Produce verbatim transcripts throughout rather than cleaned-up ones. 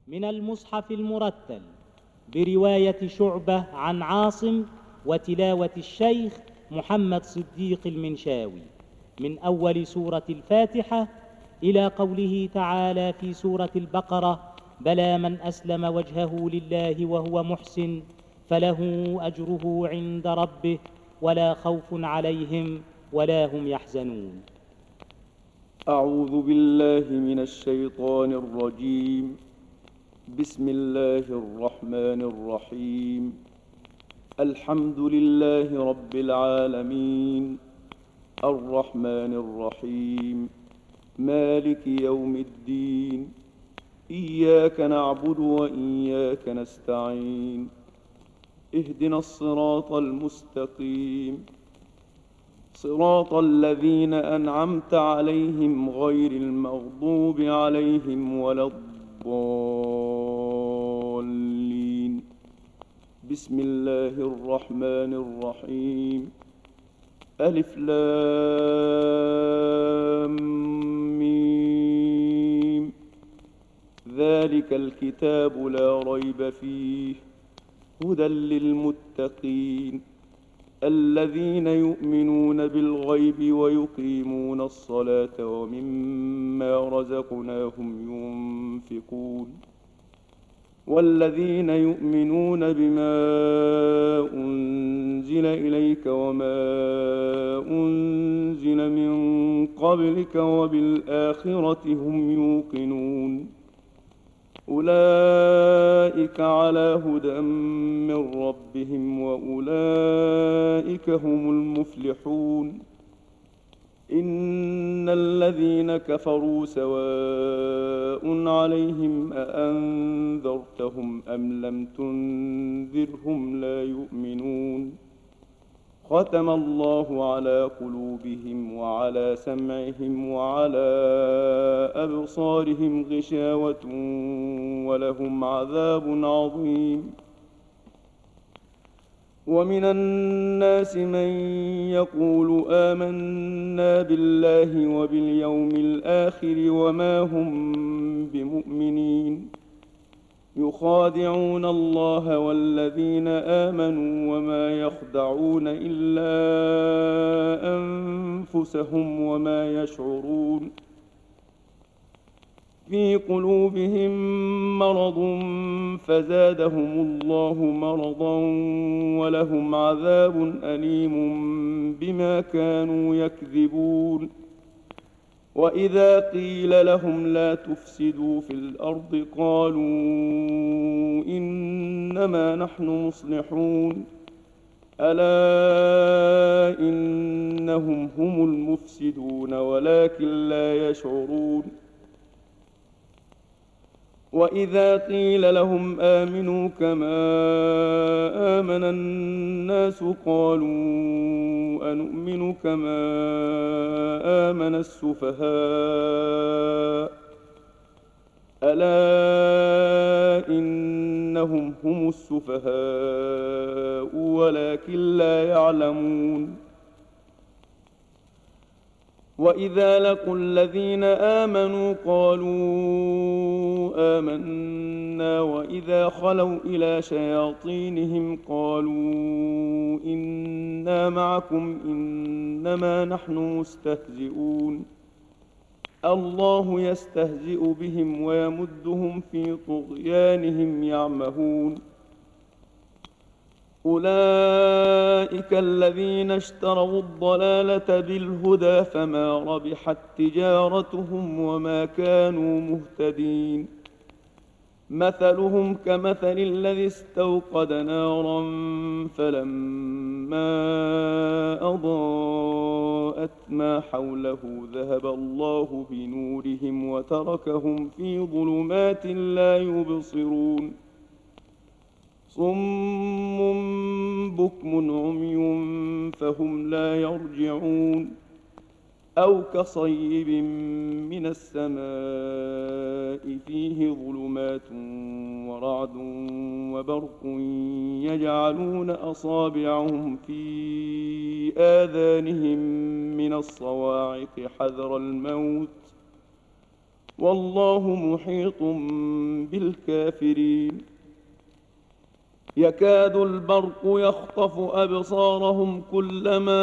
من المصحف المرتل برواية شعبة عن عاصم وتلاوة الشيخ محمد صديق المنشاوي من أول سورة الفاتحة إلى قوله تعالى في سورة البقرة: بلى من أسلم وجهه لله وهو محسن فله أجره عند ربه ولا خوف عليهم ولا هم يحزنون. أعوذ بالله من الشيطان الرجيم. بسم الله الرحمن الرحيم. الحمد لله رب العالمين الرحمن الرحيم مالك يوم الدين. إياك نعبد وإياك نستعين. اهدنا الصراط المستقيم صراط الذين أنعمت عليهم غير المغضوب عليهم ولا الضالين. بسم الله الرحمن الرحيم. ألف لام ميم. ذلك الكتاب لا ريب فيه هدى للمتقين الذين يؤمنون بالغيب ويقيمون الصلاة ومما رزقناهم ينفقون والذين يؤمنون بما أنزل إليك وما أنزل من قبلك وبالآخرة هم يوقنون أولئك على هدى من ربهم وأولئك هم المفلحون. إن الذين كفروا سواء عليهم أأنذرتهم أم لم تنذرهم لا يؤمنون. ختم الله على قلوبهم وعلى سمعهم وعلى أبصارهم غشاوة ولهم عذاب عظيم. ومن الناس من يقول آمنا بالله وباليوم الآخر وما هم بمؤمنين. يخادعون الله والذين آمنوا وما يخدعون إلا أنفسهم وما يشعرون. في قلوبهم مرض فزادهم الله مرضا ولهم عذاب أليم بما كانوا يكذبون. وإذا قيل لهم لا تفسدوا في الأرض قالوا إنما نحن مصلحون. ألا إنهم هم المفسدون ولكن لا يشعرون. وإذا قيل لهم آمنوا كما آمن الناس قالوا أنؤمن كما آمن السفهاء. ألا إنهم هم السفهاء ولكن لا يعلمون. وإذا لقوا الذين آمنوا قالوا آمنا وإذا خلوا إلى شياطينهم قالوا إنا معكم إنما نحن مستهزئون. الله يستهزئ بهم ويمدهم في طغيانهم يعمهون. أولئك الذين اشتروا الضلالة بالهدى فما ربحت تجارتهم وما كانوا مهتدين. مثلهم كمثل الذي استوقد نارا فلما أضاءت ما حوله ذهب الله بنورهم وتركهم في ظلمات لا يبصرون. صم بكم عمي فهم لا يرجعون. أو كصيب من السماء فيه ظلمات ورعد وبرق يجعلون أصابعهم في آذانهم من الصواعق حذر الموت والله محيط بالكافرين. يكاد البرق يخطف أبصارهم كلما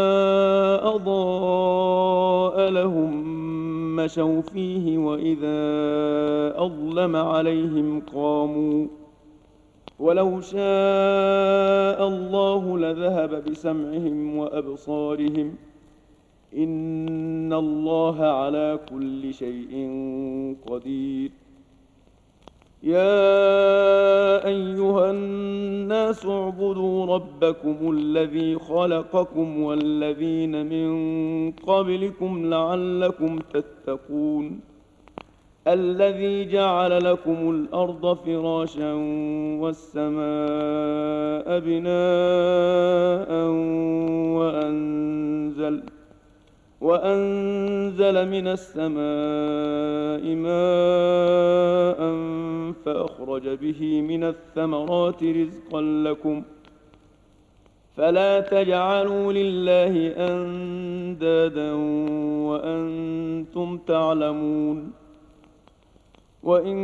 أضاء لهم مشوا فيه وإذا أظلم عليهم قاموا ولو شاء الله لذهب بسمعهم وأبصارهم إن الله على كل شيء قدير. يا أيها الناس اعبدوا ربكم الذي خلقكم والذين من قبلكم لعلكم تتقون الذي جعل لكم الأرض فراشا والسماء بناء وأنزل وأنزل من السماء ماء فأخرج به من الثمرات رزقا لكم فلا تجعلوا لله أندادا وأنتم تعلمون. وإن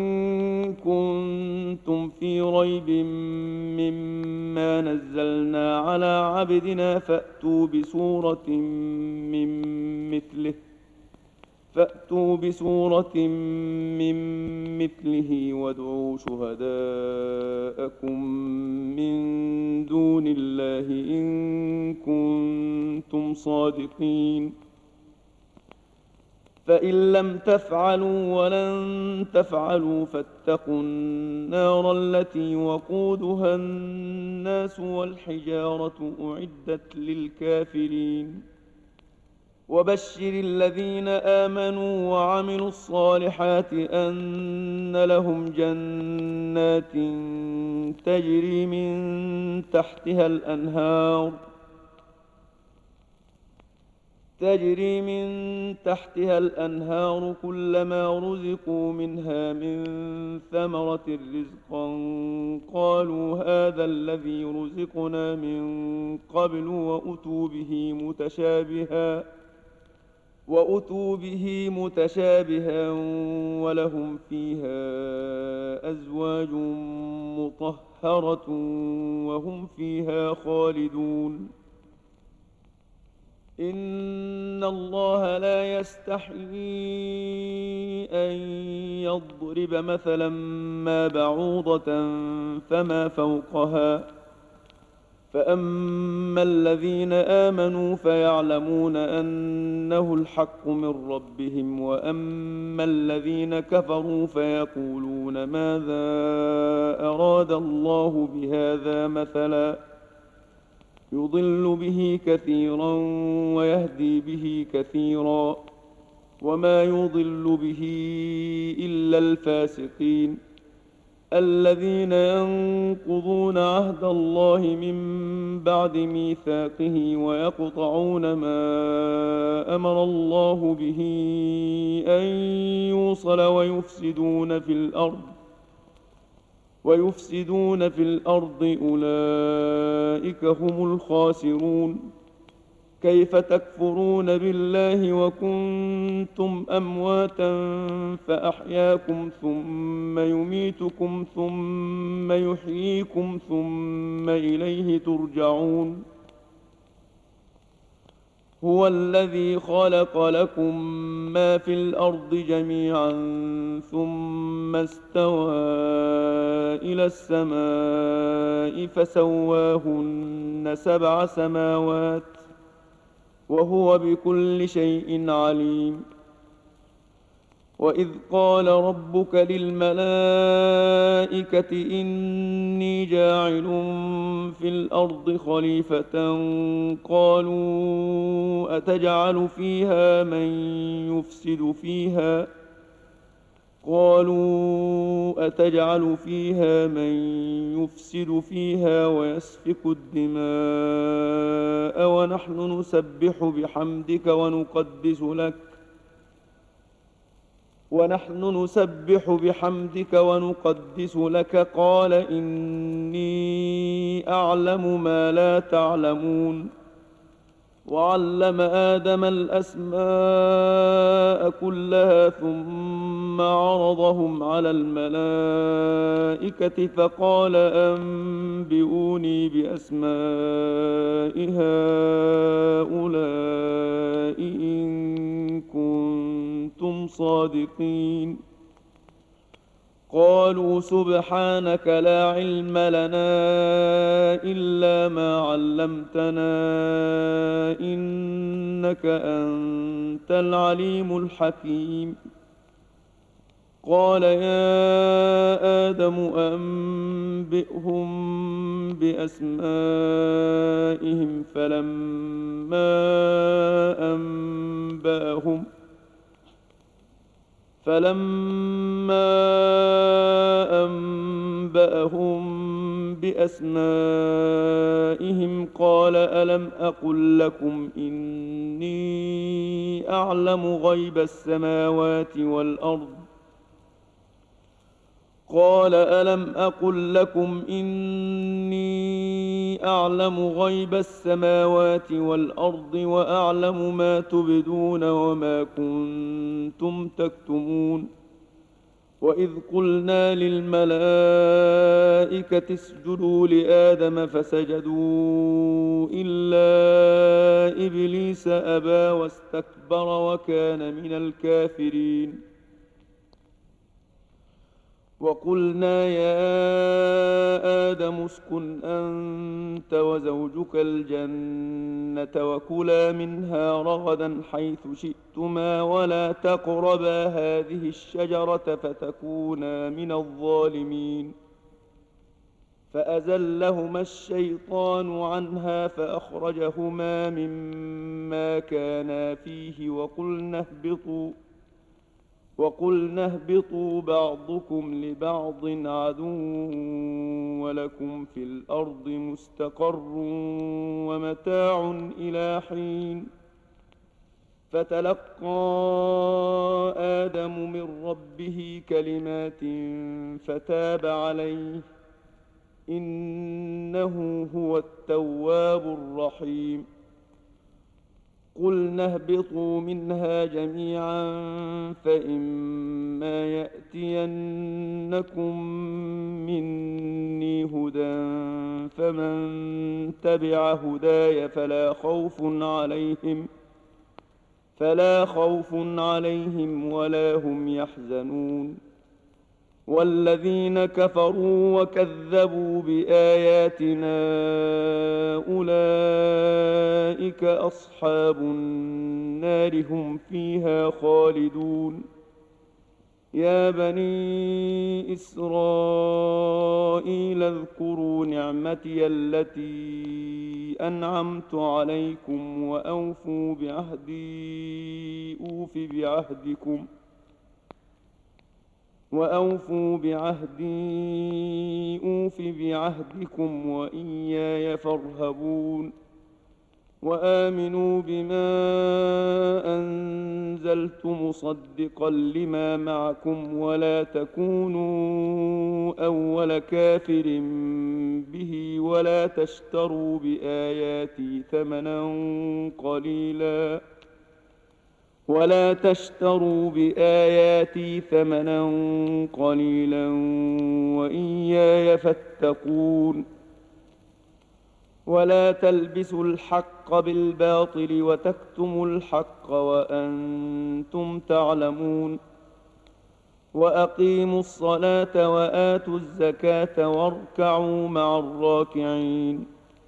كنتم في ريب مما نزلنا على عبدنا فأتوا بسورة من مثله فأتوا بسورة من مثله وادعوا شهداءكم من دون الله إن كنتم صادقين. فإن لم تفعلوا ولن تفعلوا فاتقوا النار التي وقودها الناس والحجارة أعدت للكافرين. وبشر الذين آمنوا وعملوا الصالحات أن لهم جنات تجري من تحتها الأنهار تجري من تحتها الأنهار كلما رزقوا منها من ثمرة رزقا قالوا هذا الذي رزقنا من قبل وأتوا به متشابها وأتوا به متشابها ولهم فيها أزواج مطهرة وهم فيها خالدون. إن الله لا يستحيي أن يضرب مثلا ما بعوضة فما فوقها فأما الذين آمنوا فيعلمون أنه الحق من ربهم وأما الذين كفروا فيقولون ماذا أراد الله بهذا مثلا يضل به كثيرا ويهدي به كثيرا وما يضل به إلا الفاسقين الذين ينقضون عهد الله من بعد ميثاقه ويقطعون ما أمر الله به أن يوصل ويفسدون في الأرض ويفسدون في الأرض أولئك هم الخاسرون. كيف تكفرون بالله وكنتم أمواتا فأحياكم ثم يميتكم ثم يحييكم ثم إليه ترجعون. هو الذي خلق لكم ما في الأرض جميعا ثم استوى إلى السماء فسواهن سبع سماوات وهو بكل شيء عليم. وإذ قال ربك للملائكة إني جاعل في الأرض خليفة قالوا أتجعل فيها من يفسد فيها قالوا أتجعل فيها من يفسد فيها ويسفك الدماء ونحن نسبح بحمدك ونقدس لك ونحن نسبح بحمدك ونقدس لك قال إني أعلم ما لا تعلمون. وعلم آدم الأسماء كلها ثم عرضهم على الملائكة فقال أنبئوني بأسماء هؤلاء إن كنتم صادقين. قالوا سبحانك لا علم لنا إلا ما علمتنا إنك أنت العليم الحكيم. قال يا آدم أنبئهم بأسمائهم فلما أنبأهم فلما أنبأهم بأسمائهم قال ألم أقل لكم إني أعلم غيب السماوات والأرض قال ألم أقل لكم إني أعلم غيب السماوات والأرض وأعلم ما تبدون وما كنتم تكتمون. وإذ قلنا للملائكة اسجدوا لآدم فسجدوا إلا إبليس أبى واستكبر وكان من الكافرين. وقلنا يا آدم اسكن أنت وزوجك الجنة وكلا منها رغدا حيث شئتما ولا تقربا هذه الشجرة فتكونا من الظالمين. فأزلهما الشيطان عنها فأخرجهما مما كانا فيه وقلنا اهبطوا وقلنا اهبطوا بعضكم لبعض عدو ولكم في الأرض مستقر ومتاع إلى حين. فتلقى آدم من ربه كلمات فتاب عليه إنه هو التواب الرحيم. قلنا اهبطوا منها جميعا فإما يأتينكم مني هدى فمن تبع هداي فلا خوف عليهم فلا خوف عليهم ولا هم يحزنون. والذين كفروا وكذبوا بآياتنا أولئك أصحاب النار هم فيها خالدون. يا بني إسرائيل اذكروا نعمتي التي أنعمت عليكم وأوفوا بعهدي أوف بعهدكم وأوفوا بعهدي أوف بعهدكم وإياي فارهبون. وآمنوا بما أنزلت مصدقا لما معكم ولا تكونوا أول كافر به ولا تشتروا بآياتي ثمنا قليلا ولا تشتروا بآياتي ثمنا قليلا وإياي فاتقون. ولا تلبسوا الحق بالباطل وتكتموا الحق وأنتم تعلمون. وأقيموا الصلاة وآتوا الزكاة واركعوا مع الراكعين.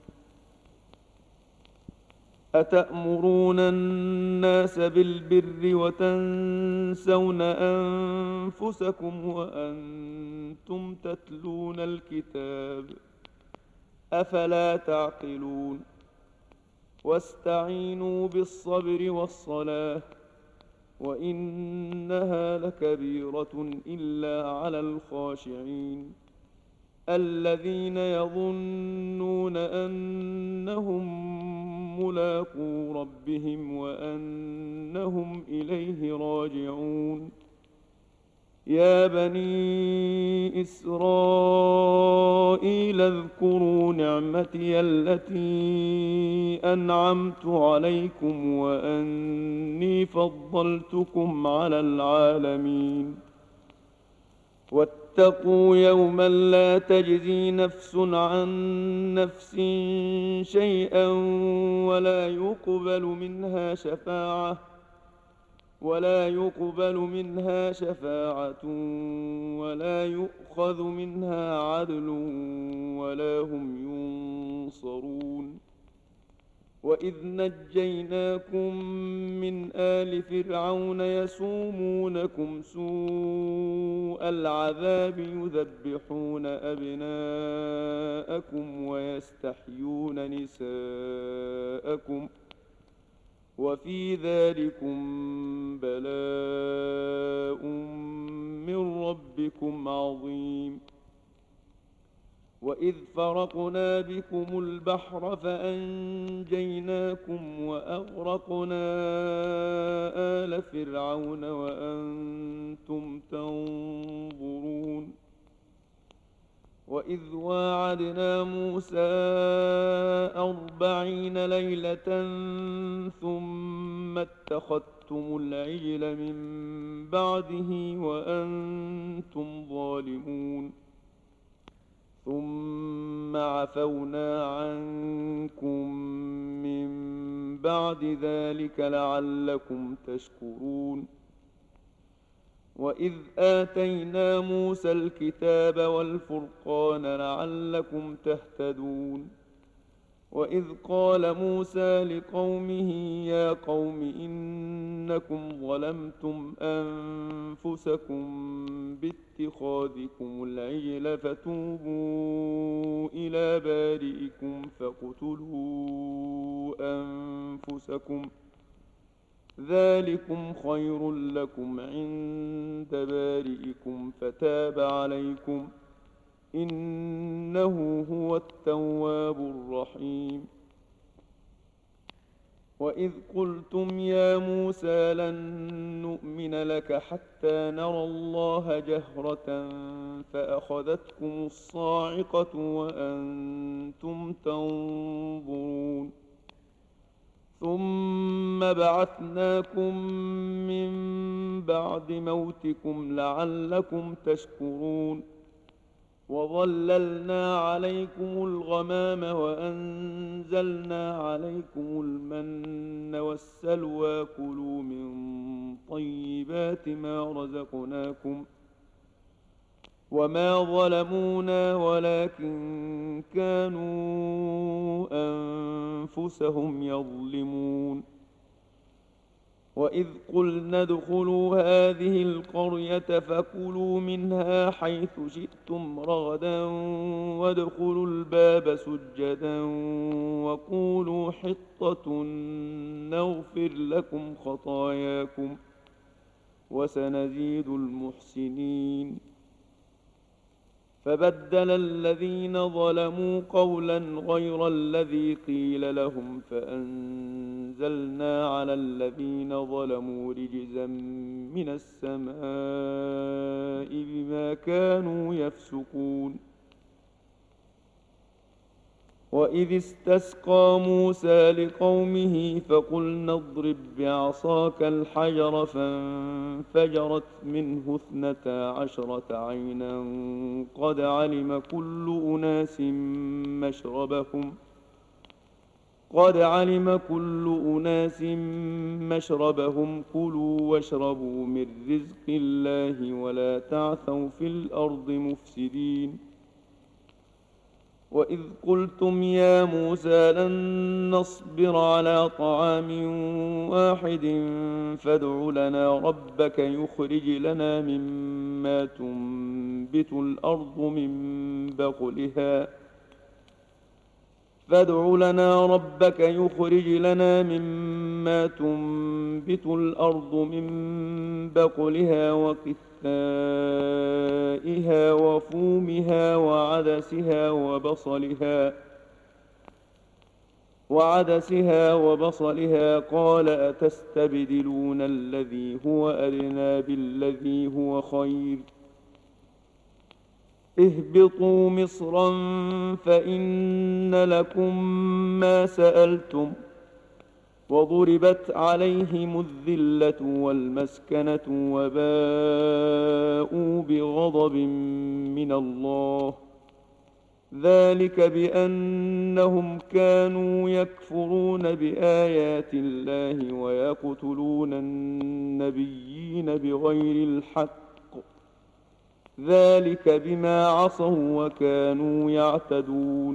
أتأمرون الناس بالبر وتنسون أنفسكم وأنتم تتلون الكتاب أفلا تعقلون. واستعينوا بالصبر والصلاة وإنها لكبيرة إلا على الخاشعين الذين يظنون أنهم ملاقو ربهم وأنهم إليه راجعون. يا بني إسرائيل اذكروا نعمتي التي أنعمت عليكم وأني فضلتكم على العالمين واتقوا يوما لا تجزي نفس عن نفس شيئا ولا يقبل منها شفاعة ولا يقبل منها شفاعة ولا يؤخذ منها عدل ولا هم ينصرون وإذ نجيناكم من آل فرعون يسومونكم سوء العذاب يذبحون أبناءكم ويستحيون نساءكم وفي ذلكم بلاء من ربكم عظيم وإذ فرقنا بكم البحر فأنجيناكم وأغرقنا آل فرعون وأنتم تنظرون وإذ واعدنا موسى أربعين ليلة ثم اتخذتم العجل من بعده وأنتم ظالمون ثم عفونا عنكم من بعد ذلك لعلكم تشكرون وإذ آتينا موسى الكتاب والفرقان لعلكم تهتدون وإذ قال موسى لقومه يا قوم إنكم ظلمتم أنفسكم باتخاذكم العجل فتوبوا إلى بارئكم فاقتلوا أنفسكم ذلكم خير لكم عند بارئكم فتاب عليكم إنه هو التواب الرحيم وإذ قلتم يا موسى لن نؤمن لك حتى نرى الله جهرة فأخذتكم الصاعقة وأنتم تنظرون ثم بعثناكم من بعد موتكم لعلكم تشكرون وظللنا عليكم الغمام وأنزلنا عليكم المن والسلوى كلوا من طيبات ما رزقناكم وما ظلمونا ولكن كانوا أنفسهم يظلمون وإذ قلنا ادخلوا هذه القرية فكلوا منها حيث شئتم رغدا وادخلوا الباب سجدا وقولوا حطة نغفر لكم خطاياكم وسنزيد المحسنين فبدل الذين ظلموا قولا غير الذي قيل لهم فأنزلنا على الذين ظلموا رجزا من السماء بما كانوا يفسقون وإذ استسقى موسى لقومه فقلنا اضرب بعصاك الحجر فانفجرت منه اثنتا عشرة عينا قد علم كل أناس مشربهم قد علم كل أناس مشربهم كلوا واشربوا من رزق الله ولا تعثوا في الأرض مفسدين وإذ قلتم يا موسى لن نصبر على طعام واحد فادع لنا ربك يخرج لنا مما تنبت الأرض من بقلها فادع لنا ربك يخرج لنا مما تنبت الأرض من بقلها وقثائها وفومها وعدسها وبصلها وعدسها وبصلها قال أتستبدلون الذي هو أدنى بالذي هو خير اهبطوا مصرا فإن لكم ما سألتم وضربت عليهم الذلة والمسكنة وباءوا بغضب من الله ذلك بأنهم كانوا يكفرون بآيات الله ويقتلون النبيين بغير الحق ذلك بما عصوا وكانوا يعتدون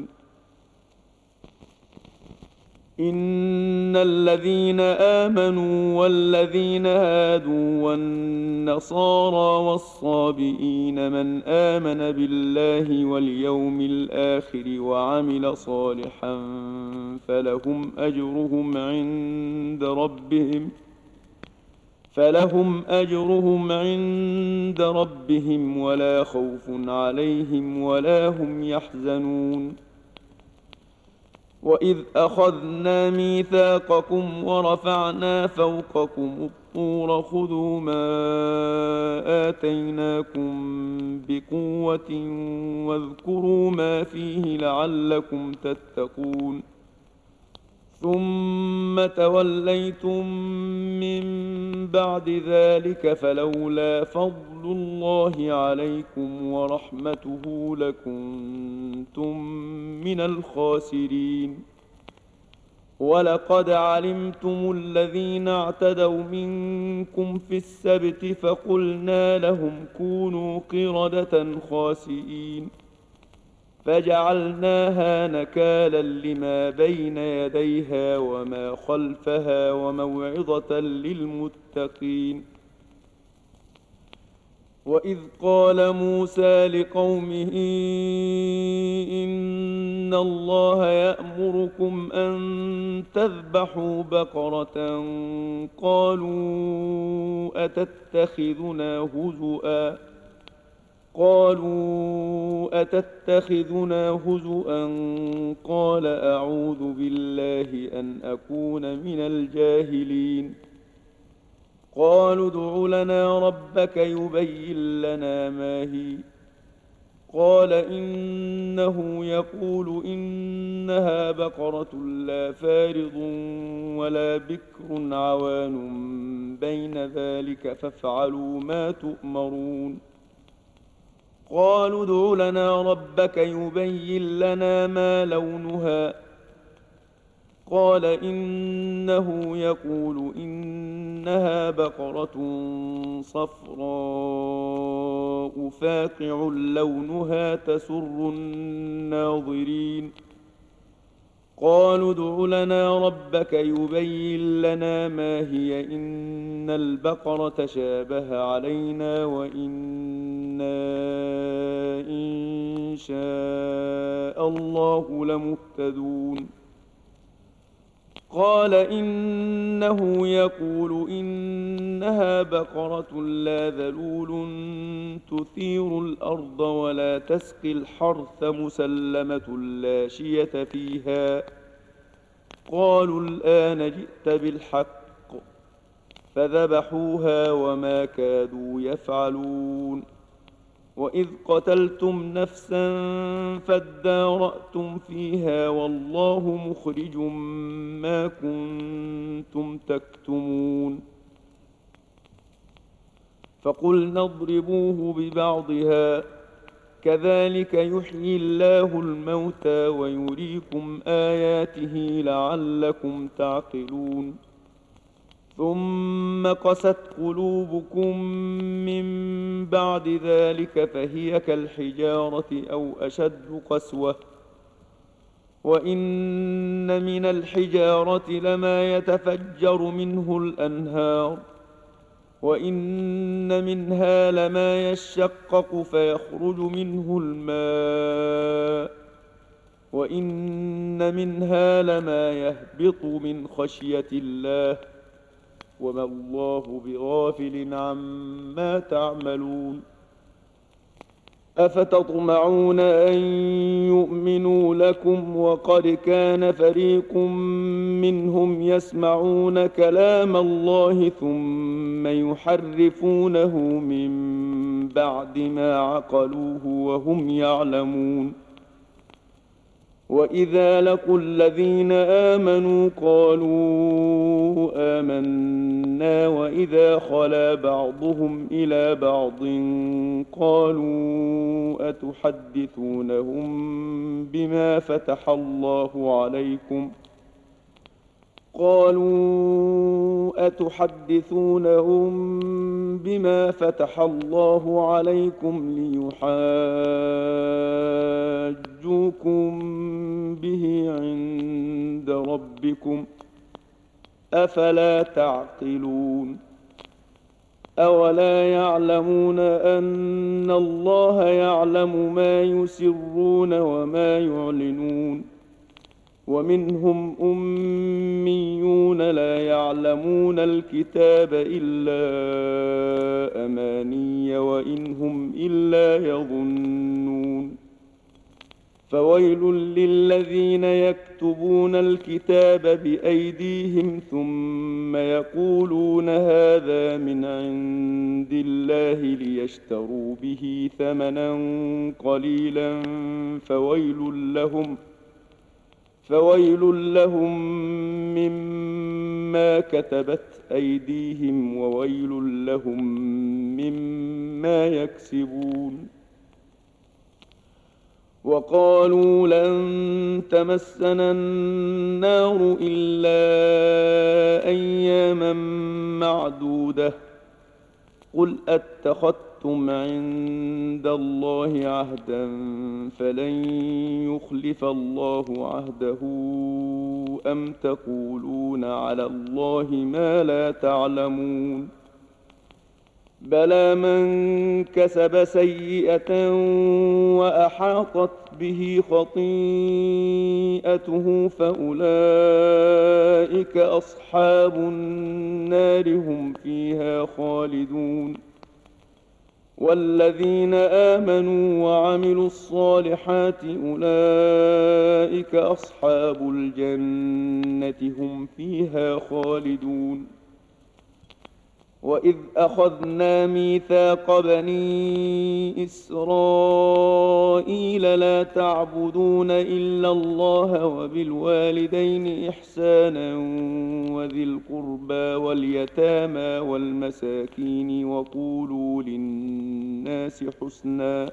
إن الذين آمنوا والذين هادوا والنصارى والصابئين من آمن بالله واليوم الآخر وعمل صالحا فلهم أجرهم عند ربهم فلهم أجرهم عند ربهم ولا خوف عليهم ولا هم يحزنون وإذ أخذنا ميثاقكم ورفعنا فوقكم الطور خذوا ما آتيناكم بقوة واذكروا ما فيه لعلكم تتقون ثم توليتم من بعد ذلك فلولا فضل الله عليكم ورحمته لكنتم من الخاسرين ولقد علمتم الذين اعتدوا منكم في السبت فقلنا لهم كونوا قردة خاسئين فجعلناها نكالا لما بين يديها وما خلفها وموعظة للمتقين وإذ قال موسى لقومه إن الله يأمركم أن تذبحوا بقرة قالوا أتتخذنا هزؤا قالوا أتتخذنا هزؤا قال أعوذ بالله أن أكون من الجاهلين قالوا ادع لنا ربك يبين لنا ما هي قال إنه يقول إنها بقرة لا فارض ولا بكر عوان بين ذلك فافعلوا ما تؤمرون قالوا ادع لنا ربك يبين لنا ما لونها قال إنه يقول إنها بقرة صفراء فاقع لونها تسر الناظرين قالوا ادع لنا ربك يبين لنا ما هي إن البقرة شابه علينا وإنا إن شاء الله لمهتدون قال إنه يقول إنها بقرة لا ذلول تثير الأرض ولا تسقي الحرث مسلمة لا شية فيها قالوا الآن جئت بالحق فذبحوها وما كادوا يفعلون وإذ قتلتم نفسا فادارأتم فيها والله مخرج ما كنتم تكتمون فقلنا اضربوه ببعضها كذلك يحيي الله الموتى ويريكم آياته لعلكم تعقلون ثم قست قلوبكم من بعد ذلك فهي كالحجارة أو أشد قسوة وإن من الحجارة لما يتفجر منه الأنهار وإن منها لما يشقق فيخرج منه الماء وإن منها لما يهبط من خشية الله وما الله بغافل عما تعملون أفتطمعون أن يؤمنوا لكم وقد كان فريق منهم يسمعون كلام الله ثم يحرفونه من بعد ما عقلوه وهم يعلمون. وإذا لقوا الذين آمنوا قالوا آمنا وإذا خلا بعضهم إلى بعض قالوا أتحدثونهم بما فتح الله عليكم قالوا أتحدثونهم بما فتح الله عليكم ليحاجوكم به عند ربكم أفلا تعقلون. أولا يعلمون أن الله يعلم ما يسرون وما يعلنون. ومنهم أميون لا يعلمون الكتاب إلا أماني وإن هم إلا يظنون. فويل للذين يكتبون الكتاب بأيديهم ثم يقولون هذا من عند الله ليشتروا به ثمنا قليلا فويل لهم فويل لهم مما كتبت أيديهم وويل لهم مما يكسبون. وقالوا لن تمسنا النار إلا أياما معدودة قل أتخذتم عند الله عهدا فلن يخلف الله عهده أم تقولون على الله ما لا تعلمون. بلى من كسب سيئة وأحاطت به خطيئته فأولئك أصحاب النار هم فيها خالدون. والذين آمنوا وعملوا الصالحات أولئك أصحاب الجنة هم فيها خالدون. وإذ أخذنا ميثاق بني إسرائيل لا تعبدون إلا الله وبالوالدين إحسانا وذي القربى واليتامى والمساكين وقولوا للناس حسنا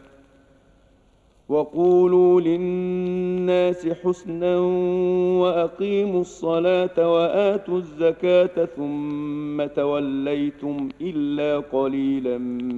وقولوا للناس حسنا وأقيموا الصلاة وآتوا الزكاة ثم توليتم إلا قليلا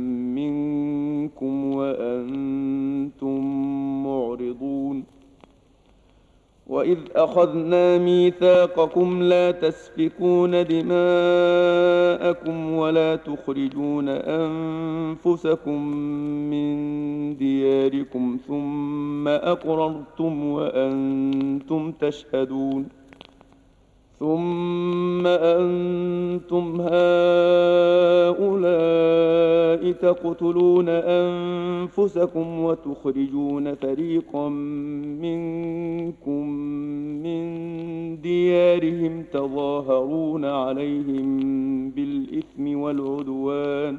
منكم وأنتم معرضون. وإذ أخذنا ميثاقكم لا تسفكون دماءكم ولا تخرجون أنفسكم من دياركم ثم أقررتم وأنتم تشهدون. ثم أنتم هؤلاء تقتلون أنفسكم وتخرجون فريقا منكم من ديارهم تظاهرون عليهم بالإثم والعدوان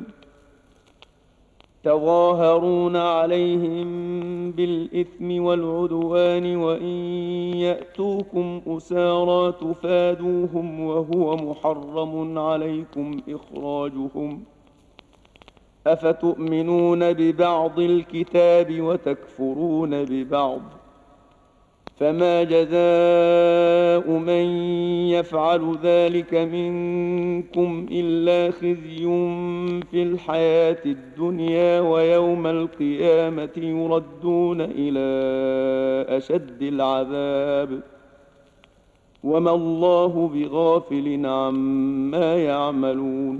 تظاهرون عليهم بالإثم والعدوان وإن يأتوكم أسارى تفادوهم وهو محرم عليكم إخراجهم أفتؤمنون ببعض الكتاب وتكفرون ببعض فما جزاء من يفعل ذلك منكم إلا خزي في الحياة الدنيا ويوم القيامة يردون إلى أشد العذاب وما الله بغافل عما يعملون.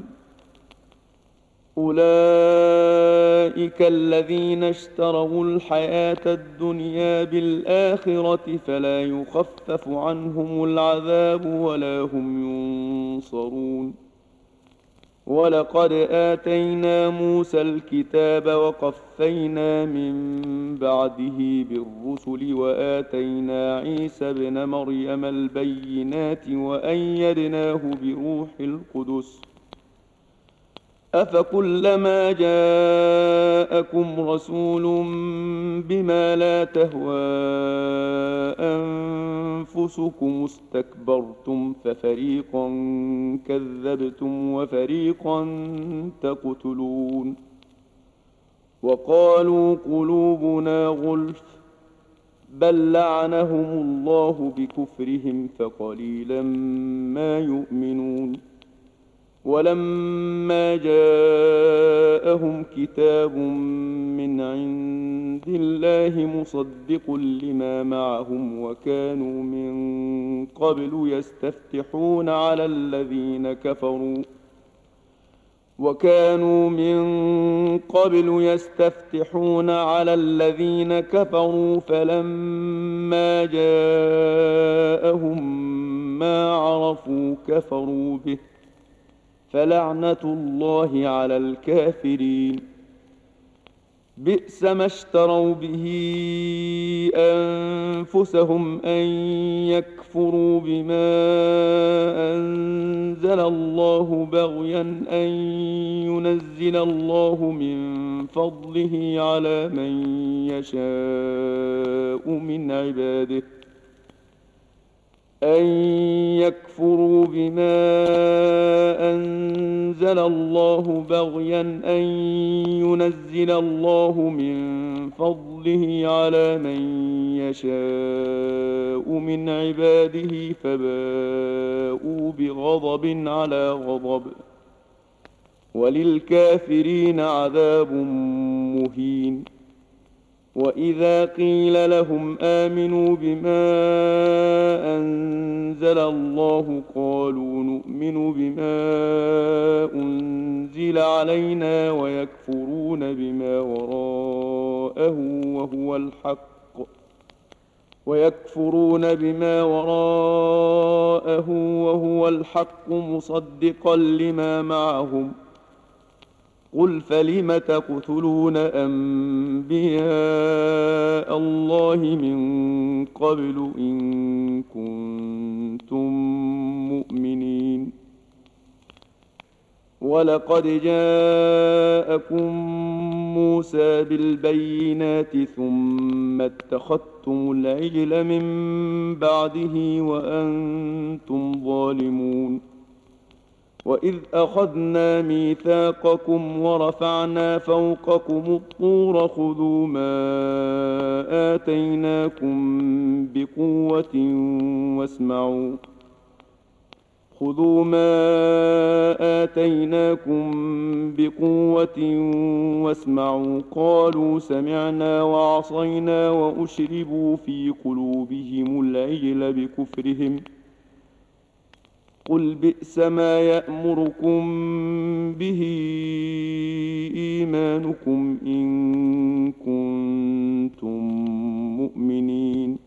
أولئك الذين اشتروا الحياة الدنيا بالآخرة فلا يخفف عنهم العذاب ولا هم ينصرون. ولقد آتينا موسى الكتاب وقفينا من بعده بالرسل وآتينا عيسى ابن مريم البينات وأيدناه بروح القدس أفكلما جاءكم رسول بما لا تهوى أنفسكم استكبرتم ففريقا كذبتم وفريقا تقتلون وقالوا قلوبنا غلف بل لعنهم الله بكفرهم فقليلا ما يؤمنون ولما جاءهم كتاب من عند الله مصدق لما معهم وكانوا من قبل يستفتحون على الذين كفروا وكانوا من قبل يستفتحون على الذين كفروا فلما جاءهم ما عرفوا كفروا به فلعنة الله على الكافرين بئس ما اشتروا به أنفسهم أن يكفروا بما أنزل الله بغيا أن ينزل الله من فضله على من يشاء من عباده أن يكفروا بما أنزل الله بغيا أن ينزل الله من فضله على من يشاء من عباده فباءوا بغضب على غضب وللكافرين عذاب مهين وإذا قيل لهم آمنوا بما أنزل الله قالوا نؤمن بما أنزل علينا ويكفرون بما وراءه وهو الحق ويكفرون بما وراءه وهو الحق مصدقا لما معهم قل فلم تقتلون أنبياء الله من قبل إن كنتم مؤمنين ولقد جاءكم موسى بالبينات ثم اتخذتم العجل من بعده وأنتم ظالمون وإذ أخذنا ميثاقكم ورفعنا فوقكم الطور خذوا ما آتيناكم بقوة واسمعوا خذوا ما آتيناكم بقوة واسمعوا قالوا سمعنا وعصينا وأشربوا في قلوبهم العجل بكفرهم قل بئس ما يأمركم به إيمانكم إن كنتم مؤمنين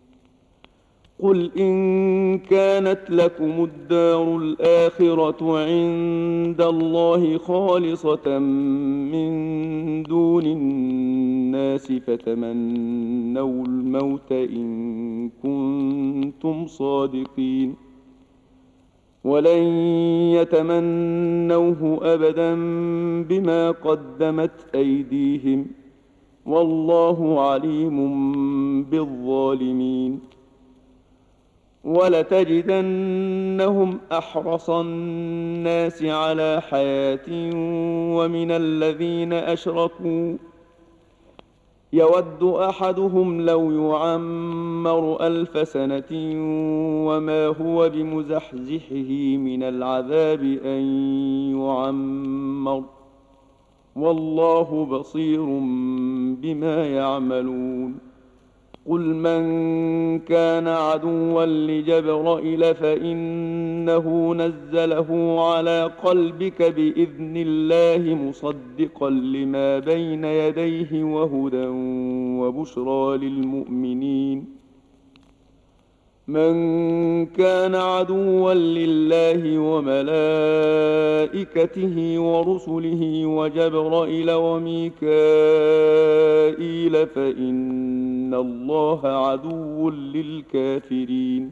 قل إن كانت لكم الدار الآخرة عند الله خالصة من دون الناس فتمنوا الموت إن كنتم صادقين ولن يتمنوه أبدا بما قدمت أيديهم والله عليم بالظالمين ولتجدنهم أحرص الناس على حياة ومن الذين أشركوا يود أحدهم لو يعمر ألف سنة وما هو بمزحزحه من العذاب أن يعمر والله بصير بما يعملون قل من كان عدوا لجبرائيل فإنه نزله على قلبك بإذن الله مصدقا لما بين يديه وهدى وبشرى للمؤمنين من كان عدوا لله وملائكته ورسله وجبرائيل وميكائيل فإن الله عدو للكافرين.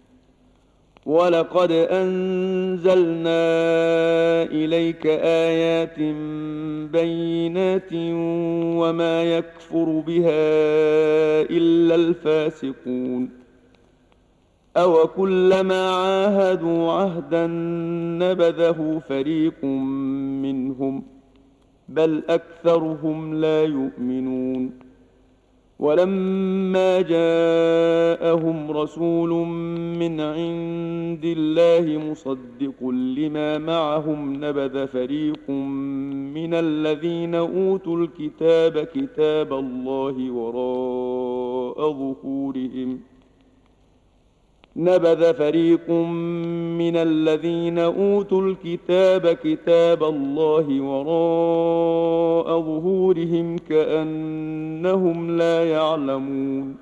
ولقد أنزلنا إليك آيات بينات وما يكفر بها إلا الفاسقون. أو كلما عاهدوا عهدا نبذه فريق منهم بل أكثرهم لا يؤمنون. ولما جاءهم رسول من عند الله مصدق لما معهم نبذ فريق من الذين أوتوا الكتاب كتاب الله وراء ظهورهم نبذ فريق من الذين أوتوا الكتاب كتاب الله وراء ظهورهم كأنهم لا يعلمون.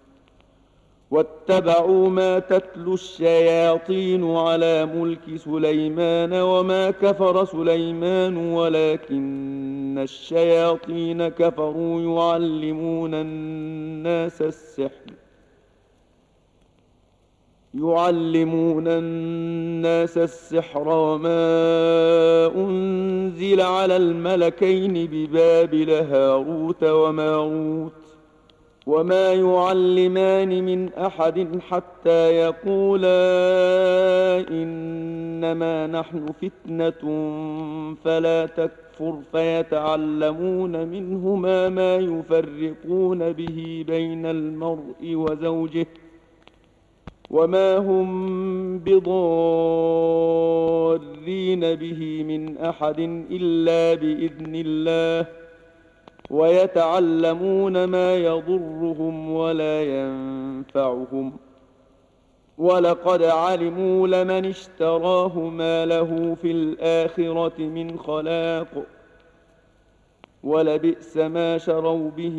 واتبعوا ما تتلو الشياطين على ملك سليمان وما كفر سليمان ولكن الشياطين كفروا يعلمون الناس السحر يعلمون الناس السحر وما أنزل على الملكين ببابل هاروت وماروت وما يعلمان من أحد حتى يقولا إنما نحن فتنة فلا تكفر فيتعلمون منهما ما يفرقون به بين المرء وزوجه وما هم بضارين به من أحد إلا بإذن الله ويتعلمون ما يضرهم ولا ينفعهم ولقد علموا لمن اشتراه ما له في الآخرة من خلاق ولبئس ما شروا به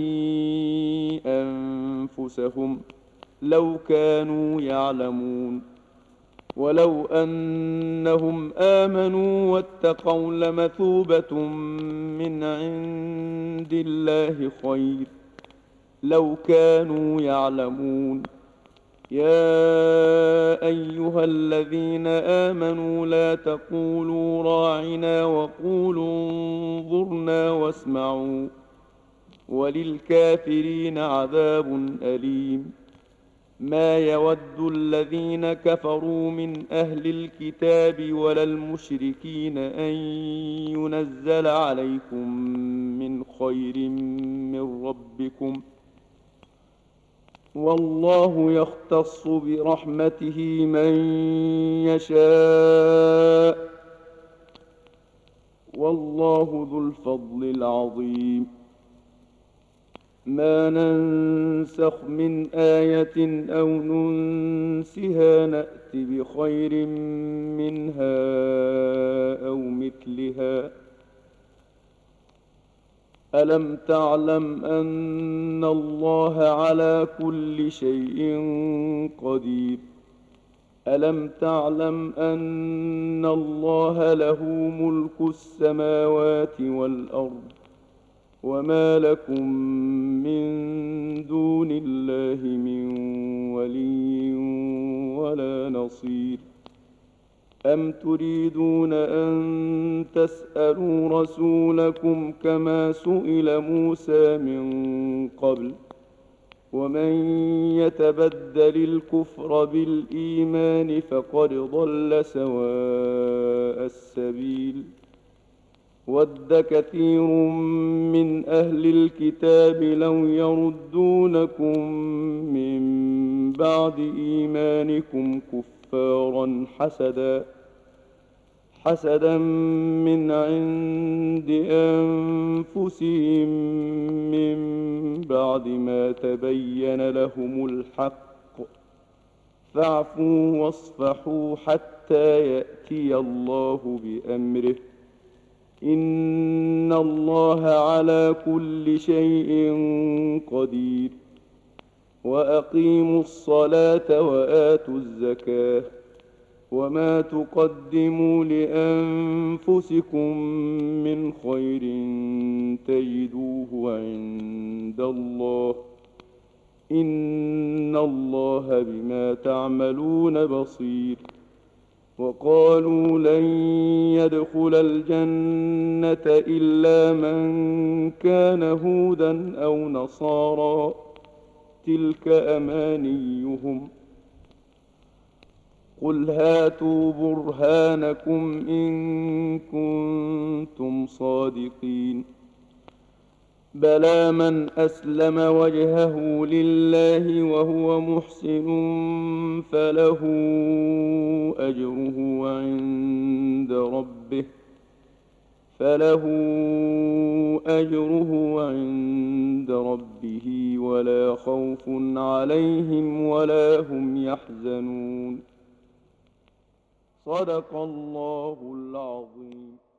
أنفسهم لو كانوا يعلمون. ولو أنهم آمنوا واتقوا لمثوبة من عند الله خير لو كانوا يعلمون. يا أيها الذين آمنوا لا تقولوا راعنا وقولوا انظرنا واسمعوا وللكافرين عذاب أليم. ما يود الذين كفروا من أهل الكتاب ولا المشركين أن ينزل عليكم من خير من ربكم والله يختص برحمته من يشاء والله ذو الفضل العظيم. ما ننسخ من آية أو ننسها نأت بخير منها أو مثلها. ألم تعلم أن الله على كل شيء قدير. ألم تعلم أن الله له ملك السماوات والأرض وما لكم من دون الله من ولي ولا نصير. أم تريدون أن تسألوا رسولكم كما سئل موسى من قبل ومن يتبدل الكفر بالإيمان فقد ضل سواء السبيل. ود كثير من أهل الكتاب لو يردونكم من بعد إيمانكم كفارا حسدا حسدا من عند أنفسهم من بعد ما تبين لهم الحق فاعفوا واصفحوا حتى يأتي الله بأمره إن الله على كل شيء قدير. وأقيموا الصلاة وآتوا الزكاة وما تقدموا لأنفسكم من خير تجدوه عند الله إن الله بما تعملون بصير. وقالوا لن يدخل الجنة إلا من كان هودا أو نصارى تلك أمانيهم قل هاتوا برهانكم إن كنتم صادقين. بلى من أسلم وجهه لله وهو محسن فله أجره عند ربه فله أجره عند ربه ولا خوف عليهم ولا هم يحزنون. صدق الله العظيم.